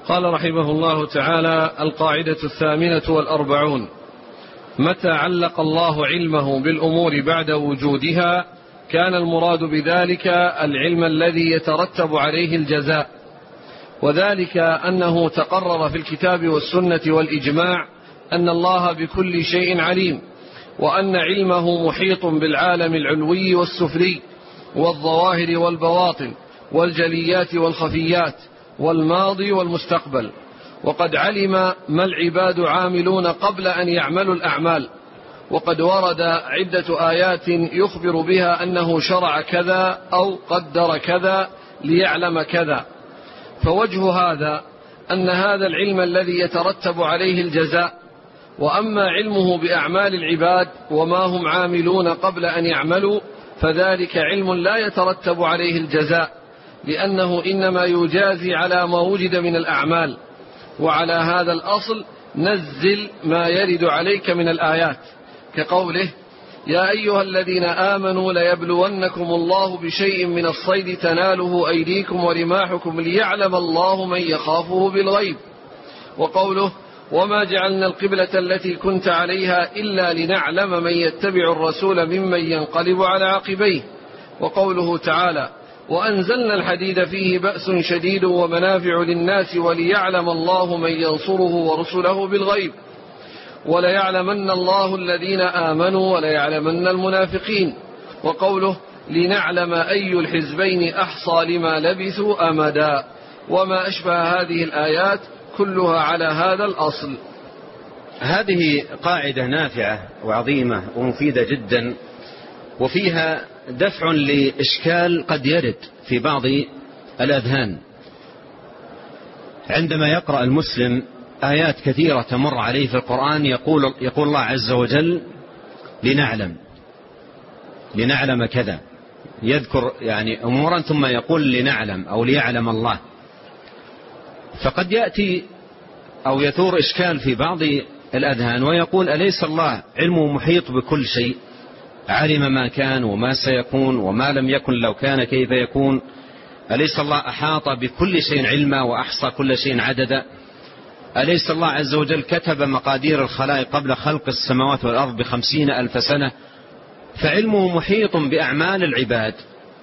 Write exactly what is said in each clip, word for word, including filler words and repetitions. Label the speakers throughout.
Speaker 1: قال رحمه الله تعالى: القاعدة الثامنة والأربعون: متى علق الله علمه بالأمور بعد وجودها كان المراد بذلك العلم الذي يترتب عليه الجزاء، وذلك أنه تقرر في الكتاب والسنة والإجماع أن الله بكل شيء عليم، وأن علمه محيط بالعالم العلوي والسفلي والظواهر والبواطن والجليات والخفيات والماضي والمستقبل، وقد علم ما العباد عاملون قبل أن يعملوا الأعمال، وقد ورد عدة آيات يخبر بها أنه شرع كذا أو قدر كذا ليعلم كذا. فوجه هذا أن هذا العلم الذي يترتب عليه الجزاء، وأما علمه بأعمال العباد وما هم عاملون قبل أن يعملوا فذلك علم لا يترتب عليه الجزاء، لأنه إنما يجازي على ما وجد من الأعمال. وعلى هذا الأصل نزل ما يرد عليك من الآيات، كقوله: يا أيها الذين آمنوا ليبلونكم الله بشيء من الصيد تناله أيديكم ورماحكم ليعلم الله من يخافه بالغيب. وقوله: وما جعلنا القبلة التي كنت عليها إلا لنعلم من يتبع الرسول ممن ينقلب على عقبيه. وقوله تعالى: وأنزلنا الحديد فيه بأس شديد ومنافع للناس وليعلم الله من ينصره ورسله بالغيب وليعلمن الله الذين آمنوا وليعلمن المنافقين. وقوله: لنعلم أي الحزبين أحصى لما لبثوا أمدا. وما أشبه هذه الآيات كلها على هذا الأصل.
Speaker 2: هذه قاعدة نافعة وعظيمة ومفيدة جدا، وفيها دفع لإشكال قد يرد في بعض الأذهان عندما يقرأ المسلم آيات كثيرة تمر عليه في القرآن. يقول, يقول الله عز وجل: لنعلم لنعلم كذا، يذكر يعني أمورا ثم يقول لنعلم أو ليعلم الله. فقد يأتي أو يثور إشكال في بعض الأذهان ويقول: أليس الله علمه محيط بكل شيء؟ علم ما كان وما سيكون وما لم يكن لو كان كيف يكون؟ أليس الله أحاط بكل شيء علما وأحصى كل شيء عددا؟ أليس الله عز وجل كتب مقادير الخلائق قبل خلق السماوات والأرض بخمسين ألف سنة؟ فعلمه محيط بأعمال العباد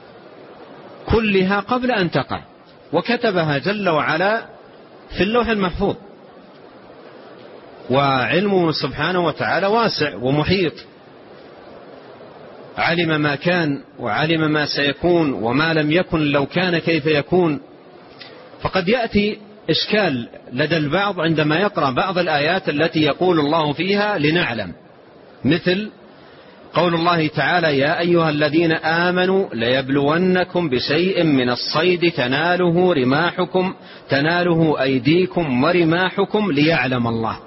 Speaker 2: كلها قبل أن تقع، وكتبها جل وعلا في اللوح المحفوظ. وعلمه سبحانه وتعالى واسع ومحيط، علم ما كان وعلم ما سيكون وما لم يكن لو كان كيف يكون. فقد يأتي إشكال لدى البعض عندما يقرأ بعض الآيات التي يقول الله فيها لنعلم، مثل قول الله تعالى: يا أيها الذين آمنوا ليبلونكم بشيء من الصيد تناله رماحكم تناله أيديكم ورماحكم ليعلم الله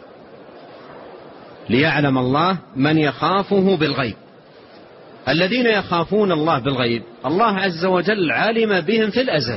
Speaker 2: ليعلم الله من يخافه بالغيب. الذين يخافون الله بالغيب الله عز وجل علم بهم في الأزل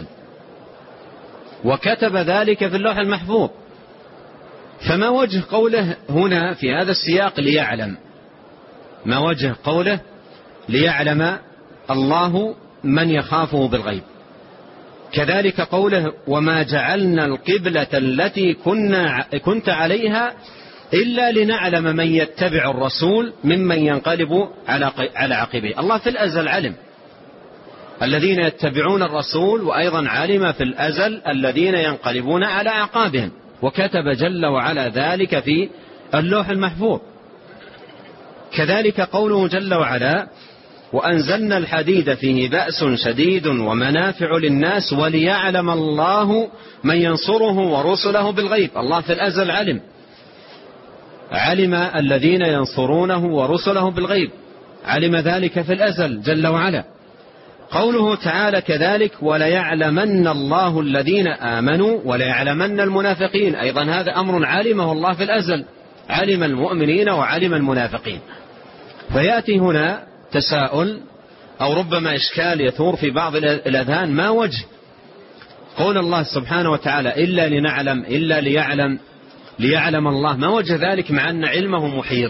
Speaker 2: وكتب ذلك في اللوح المحفوظ. فما وجه قوله هنا في هذا السياق ليعلم؟ ما وجه قوله ليعلم الله من يخافه بالغيب؟ كذلك قوله: وما جعلنا القبلة التي كنا كنت عليها إلا لنعلم من يتبع الرسول ممن ينقلب على عقبيه. الله في الأزل علم الذين يتبعون الرسول، وأيضا علم في الأزل الذين ينقلبون على أعقابهم، وكتب جل وعلا ذلك في اللوح المحفوظ. كذلك قوله جل وعلا: وأنزلنا الحديد فيه بأس شديد ومنافع للناس وليعلم الله من ينصره ورسله بالغيب. الله في الأزل علم علم الذين ينصرونه ورسله بالغيب، علم ذلك في الأزل جل وعلا. قوله تعالى كذلك: وليعلمن الله الذين آمنوا وليعلمن المنافقين. أيضا هذا أمر علمه الله في الأزل، علم المؤمنين وعلم المنافقين. فيأتي هنا تساؤل أو ربما إشكال يثور في بعض الأذهان: ما وجه قول الله سبحانه وتعالى إلا لنعلم إلا ليعلم ليعلم الله؟ ما وجه ذلك مع أن علمه محيط؟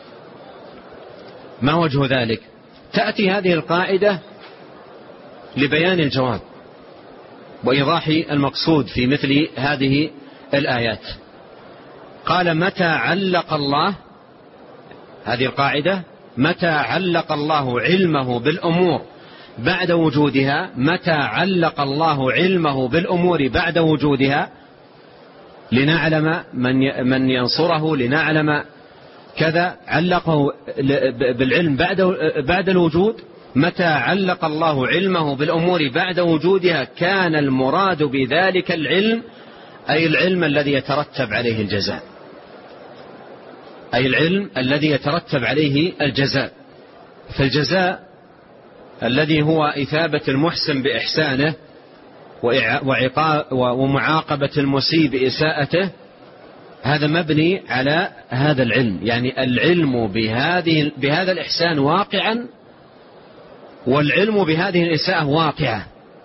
Speaker 2: ما وجه ذلك؟ تأتي هذه القاعدة لبيان الجواب. وإيضاح المقصود في مثل هذه الآيات. قال متى علق الله، هذه القاعدة، متى علق الله علمه بالأمور بعد وجودها، متى علق الله علمه بالأمور بعد وجودها لنعلم من من ينصره، لنعلم كذا، علقه بالعلم بعد بعد الوجود. متى علق الله علمه بالأمور بعد وجودها كان المراد بذلك العلم أي العلم الذي يترتب عليه الجزاء، أي العلم الذي يترتب عليه الجزاء. فالجزاء الذي هو إثابة المحسن بإحسانه ومعاقبة المسيء بإساءته، هذا مبني على هذا العلم، يعني العلم بهذه بهذا الإحسان واقعا، والعلم بهذه الإساءة واقعة،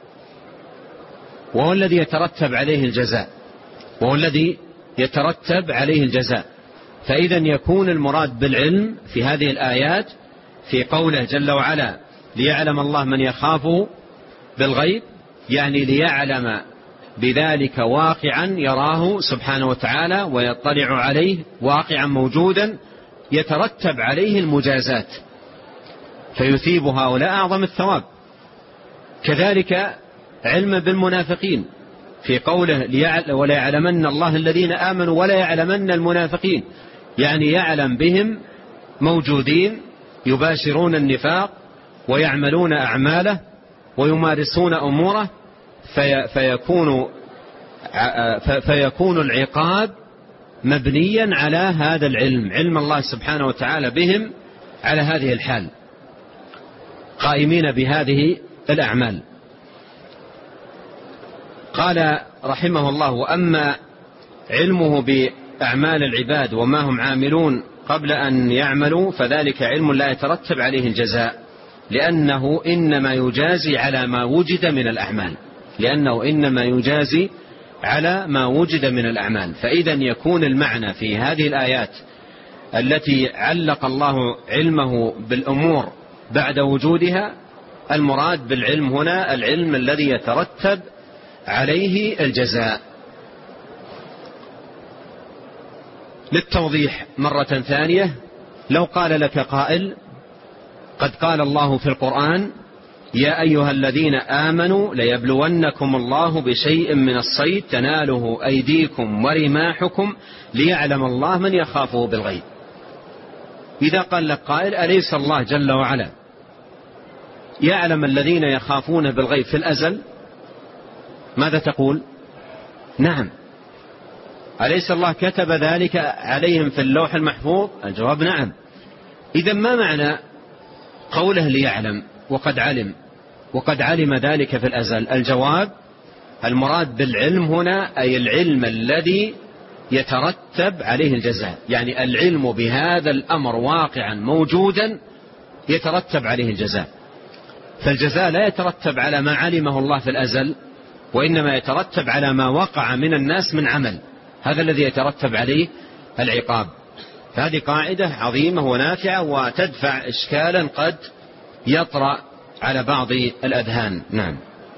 Speaker 2: وهو الذي يترتب عليه الجزاء، وهو الذي يترتب عليه الجزاء. فإذا يكون المراد بالعلم في هذه الآيات في قوله جل وعلا ليعلم الله من يخافه بالغيب، يعني ليعلم بذلك واقعا يراه سبحانه وتعالى ويطلع عليه، واقعا موجودا يترتب عليه المجازات فيثيب هؤلاء أعظم الثواب. كذلك علم بالمنافقين في قوله ولا يعلمن الله الذين آمنوا ولا يعلمن المنافقين، يعني يعلم بهم موجودين يباشرون النفاق ويعملون أعماله ويمارسون أموره، في فيكون فيكون العقاب مبنيا على هذا العلم، علم الله سبحانه وتعالى بهم على هذه الحال، قائمين بهذه الأعمال. قال رحمه الله وأما علمه بأعمال العباد وما هم عاملون قبل أن يعملوا فذلك علم لا يترتب عليه الجزاء، لأنه إنما يجازي على ما وجد من الأعمال، لأنه إنما يجازي على ما وجد من الأعمال. فإذا يكون المعنى في هذه الآيات التي علق الله علمه بالأمور بعد وجودها، المراد بالعلم هنا العلم الذي يترتب عليه الجزاء. للتوضيح مرة ثانية، لو قال لك قائل قد قال الله في القرآن يا أيها الذين آمنوا ليبلونكم الله بشيء من الصيد تناله أيديكم ورماحكم ليعلم الله من يخافه بالغيب. إذا قال لك قائل أليس الله جل وعلا يعلم الذين يخافون بالغيب في الأزل؟ ماذا تقول؟ نعم. أليس الله كتب ذلك عليهم في اللوح المحفوظ؟ الجواب نعم. إذا ما معنى قوله ليعلم وقد علم وقد علم ذلك في الأزل؟ الجواب المراد بالعلم هنا أي العلم الذي يترتب عليه الجزاء، يعني العلم بهذا الأمر واقعا موجودا يترتب عليه الجزاء. فالجزاء لا يترتب على ما علمه الله في الأزل، وإنما يترتب على ما وقع من الناس من عمل، هذا الذي يترتب عليه العقاب. فهذه قاعدة عظيمة ونافعة وتدفع إشكالا قد يطرأ على بعض الأذهان. نعم.